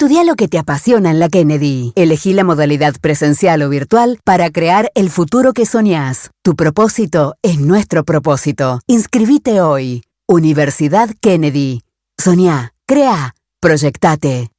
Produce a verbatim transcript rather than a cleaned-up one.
Estudia lo que te apasiona en la Kennedy. Elegí la modalidad presencial o virtual para crear el futuro que soñás. Tu propósito es nuestro propósito. Inscribite hoy. Universidad Kennedy. Soñá, crea, proyectate.